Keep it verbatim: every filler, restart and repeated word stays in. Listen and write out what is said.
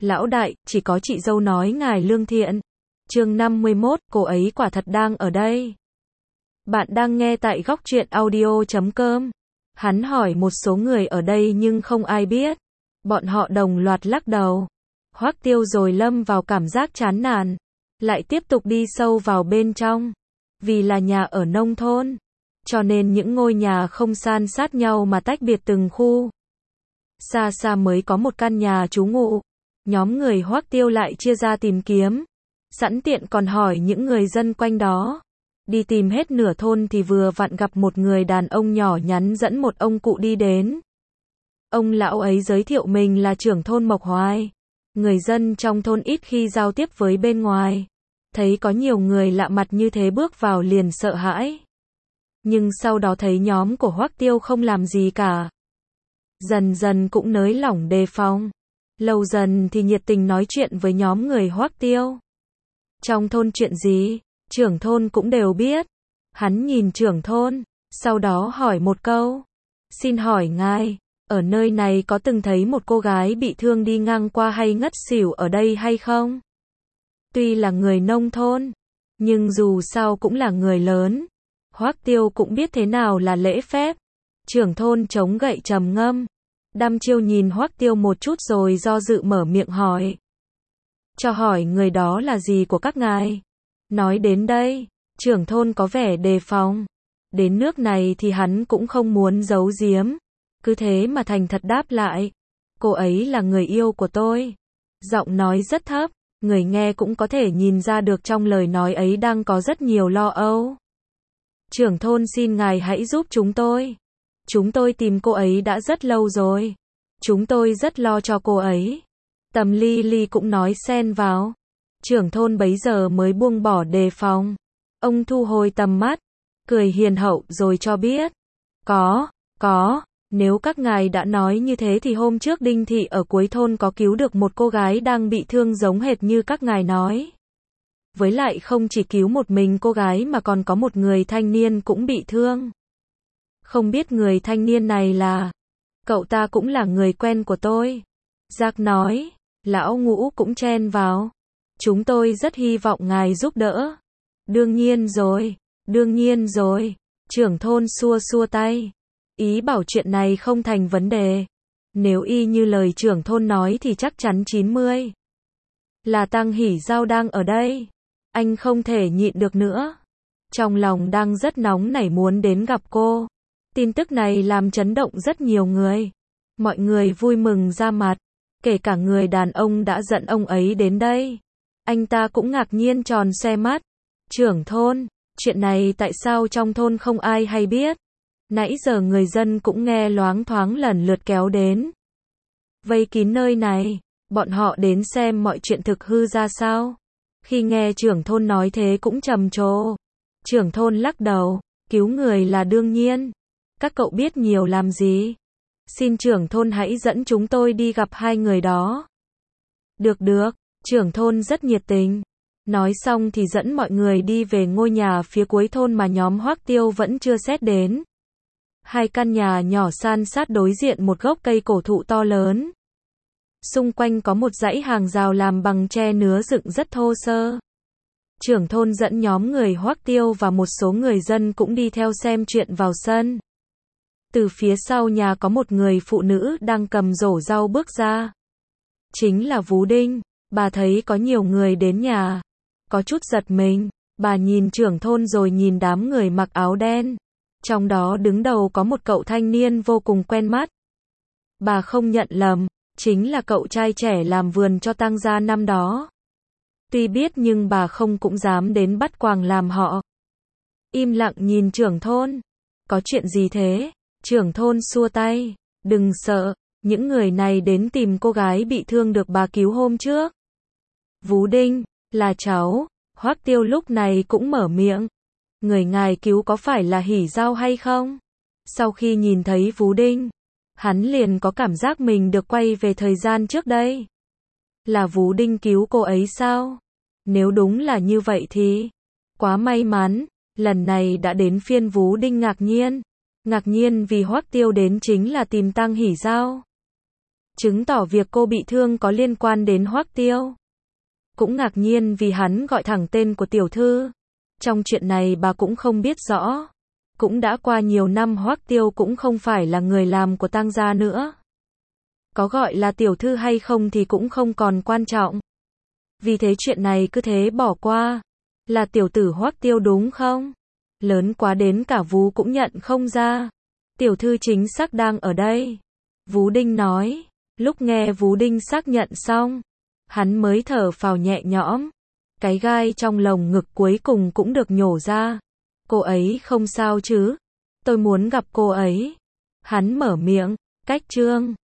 Lão đại, chỉ có chị dâu nói ngài lương thiện. Chương năm mươi mốt, cô ấy quả thật đang ở đây. Bạn đang nghe tại góc truyện audio chấm com. Hắn hỏi một số người ở đây nhưng không ai biết. Bọn họ đồng loạt lắc đầu. Hoắc Tiêu rồi lâm vào cảm giác chán nản. Lại tiếp tục đi sâu vào bên trong. Vì là nhà ở nông thôn, cho nên những ngôi nhà không san sát nhau mà tách biệt từng khu. Xa xa mới có một căn nhà trú ngụ. Nhóm người Hoắc Tiêu lại chia ra tìm kiếm. Sẵn tiện còn hỏi những người dân quanh đó. Đi tìm hết nửa thôn thì vừa vặn gặp một người đàn ông nhỏ nhắn dẫn một ông cụ đi đến. Ông lão ấy giới thiệu mình là trưởng thôn Mộc Hoài. Người dân trong thôn ít khi giao tiếp với bên ngoài. Thấy có nhiều người lạ mặt như thế bước vào liền sợ hãi. Nhưng sau đó thấy nhóm của Hoắc Tiêu không làm gì cả. Dần dần cũng nới lỏng đề phòng. Lâu dần thì nhiệt tình nói chuyện với nhóm người Hoắc Tiêu. Trong thôn chuyện gì, trưởng thôn cũng đều biết. Hắn nhìn trưởng thôn, sau đó hỏi một câu. Xin hỏi ngài, ở nơi này có từng thấy một cô gái bị thương đi ngang qua hay ngất xỉu ở đây hay không? Tuy là người nông thôn, nhưng dù sao cũng là người lớn. Hoắc Tiêu cũng biết thế nào là lễ phép. Trưởng thôn chống gậy trầm ngâm. Đăm chiêu nhìn Hoắc Tiêu một chút rồi do dự mở miệng hỏi. Cho hỏi người đó là gì của các ngài? Nói đến đây, trưởng thôn có vẻ đề phòng. Đến nước này thì hắn cũng không muốn giấu giếm. Cứ thế mà thành thật đáp lại. Cô ấy là người yêu của tôi. Giọng nói rất thấp, người nghe cũng có thể nhìn ra được trong lời nói ấy đang có rất nhiều lo âu. Trưởng thôn xin ngài hãy giúp chúng tôi. Chúng tôi tìm cô ấy đã rất lâu rồi. Chúng tôi rất lo cho cô ấy. Tầm Ly Ly cũng nói xen vào. Trưởng thôn bấy giờ mới buông bỏ đề phòng. Ông thu hồi tầm mắt, cười hiền hậu rồi cho biết. Có, có, nếu các ngài đã nói như thế thì hôm trước Đinh Thị ở cuối thôn có cứu được một cô gái đang bị thương giống hệt như các ngài nói. Với lại không chỉ cứu một mình cô gái mà còn có một người thanh niên cũng bị thương. Không biết người thanh niên này là... Cậu ta cũng là người quen của tôi. Giác nói, lão Ngũ cũng chen vào. Chúng tôi rất hy vọng ngài giúp đỡ. Đương nhiên rồi, đương nhiên rồi. Trưởng thôn xua xua tay. Ý bảo chuyện này không thành vấn đề. Nếu y như lời trưởng thôn nói thì chắc chắn chín mươi. Là Tăng Hỷ Giao đang ở đây. Anh không thể nhịn được nữa. Trong lòng đang rất nóng nảy muốn đến gặp cô. Tin tức này làm chấn động rất nhiều người. Mọi người vui mừng ra mặt. Kể cả người đàn ông đã dẫn ông ấy đến đây. Anh ta cũng ngạc nhiên tròn xoe mắt. Trưởng thôn, chuyện này tại sao trong thôn không ai hay biết? Nãy giờ người dân cũng nghe loáng thoáng lần lượt kéo đến. Vây kín nơi này, bọn họ đến xem mọi chuyện thực hư ra sao. Khi nghe trưởng thôn nói thế cũng trầm trồ. Trưởng thôn lắc đầu, cứu người là đương nhiên. Các cậu biết nhiều làm gì? Xin trưởng thôn hãy dẫn chúng tôi đi gặp hai người đó. Được được, trưởng thôn rất nhiệt tình. Nói xong thì dẫn mọi người đi về ngôi nhà phía cuối thôn mà nhóm Hoắc Tiêu vẫn chưa xét đến. Hai căn nhà nhỏ san sát đối diện một gốc cây cổ thụ to lớn. Xung quanh có một dãy hàng rào làm bằng tre nứa dựng rất thô sơ. Trưởng thôn dẫn nhóm người Hoắc Tiêu và một số người dân cũng đi theo xem chuyện vào sân. Từ phía sau nhà có một người phụ nữ đang cầm rổ rau bước ra. Chính là Vú Đinh. Bà thấy có nhiều người đến nhà. Có chút giật mình. Bà nhìn trưởng thôn rồi nhìn đám người mặc áo đen. Trong đó đứng đầu có một cậu thanh niên vô cùng quen mắt. Bà không nhận lầm. Chính là cậu trai trẻ làm vườn cho Tăng gia năm đó. Tuy biết nhưng bà không cũng dám đến bắt quàng làm họ. Im lặng nhìn trưởng thôn. Có chuyện gì thế? Trưởng thôn xua tay. Đừng sợ, những người này đến tìm cô gái bị thương được bà cứu hôm trước. Vú Đinh, là cháu. Hoắc Tiêu lúc này cũng mở miệng. Người ngài cứu có phải là Hỷ Giao hay không? Sau khi nhìn thấy Vú Đinh, hắn liền có cảm giác mình được quay về thời gian trước đây. Là Vú Đinh cứu cô ấy sao? Nếu đúng là như vậy thì... Quá may mắn, lần này đã đến phiên Vú Đinh ngạc nhiên. Ngạc nhiên vì Hoắc Tiêu đến chính là tìm Tăng Hỷ Giao. chứng tỏ việc cô bị thương có liên quan đến Hoắc Tiêu. Cũng ngạc nhiên vì hắn gọi thẳng tên của tiểu thư. Trong chuyện này bà cũng không biết rõ. Cũng đã qua nhiều năm Hoắc Tiêu cũng không phải là người làm của Tang gia nữa. Có gọi là tiểu thư hay không thì cũng không còn quan trọng. Vì thế chuyện này cứ thế bỏ qua. Là tiểu tử Hoắc Tiêu đúng không? Lớn quá đến cả Vú cũng nhận không ra. Tiểu thư chính xác đang ở đây. Vú Đinh nói. Lúc nghe Vú Đinh xác nhận xong, hắn mới thở phào nhẹ nhõm. Cái gai trong lồng ngực cuối cùng cũng được nhổ ra. Cô ấy không sao chứ? Tôi muốn gặp cô ấy. Hắn mở miệng. Cách chương